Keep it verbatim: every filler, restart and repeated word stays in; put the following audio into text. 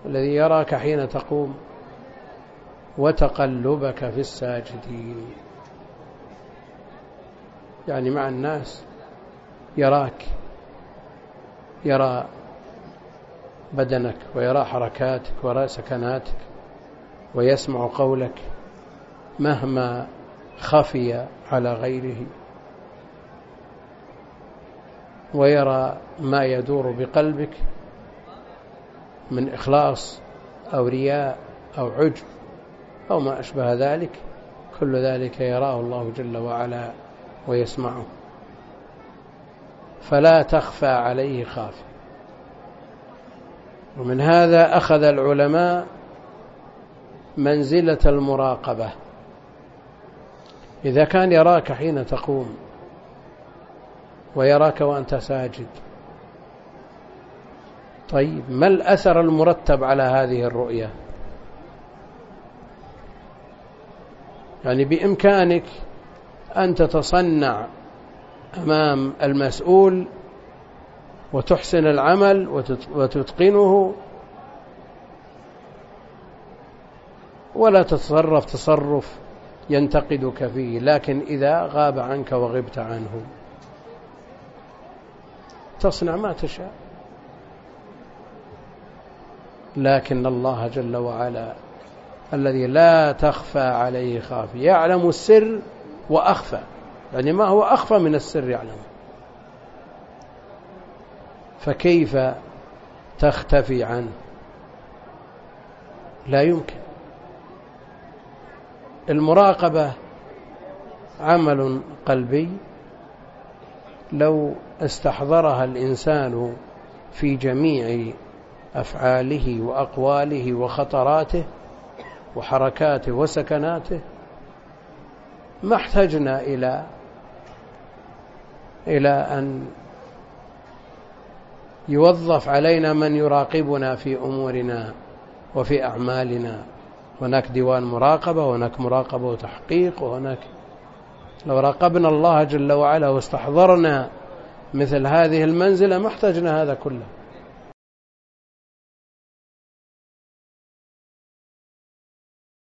الذي يراك حين تقوم وتقلبك في الساجدين. يعني مع الناس يراك، يرى بدنك ويرى حركاتك ويرى سكناتك ويسمع قولك مهما خفي على غيره، ويرى ما يدور بقلبك من إخلاص أو رياء أو عجب أو ما أشبه ذلك، كل ذلك يراه الله جل وعلا ويسمعه، فلا تخفى عليه خافية. ومن هذا أخذ العلماء منزلة المراقبة. إذا كان يراك حين تقوم ويراك وأنت ساجد، طيب ما الأثر المرتب على هذه الرؤية؟ يعني بإمكانك أن تتصنع أمام المسؤول وتحسن العمل وتتقنه، ولا تتصرف تصرف ينتقدك فيه، لكن إذا غاب عنك وغبت عنه تصنع ما تشاء. لكن الله جل وعلا الذي لا تخفى عليه خافية يعلم السر وأخفى، يعني ما هو أخفى من السر يعلم، فكيف تختفي عنه؟ لا يمكن. المراقبة عمل قلبي لو استحضرها الإنسان في جميع أفعاله وأقواله وخطراته وحركاته وسكناته ما احتجنا إلى إلى أن يوظف علينا من يراقبنا في أمورنا وفي أعمالنا. هناك ديوان مراقبة وهناك مراقبة وتحقيق وهناك. لو راقبنا الله جل وعلا واستحضرنا مثل هذه المنزلة ما احتجنا هذا كله.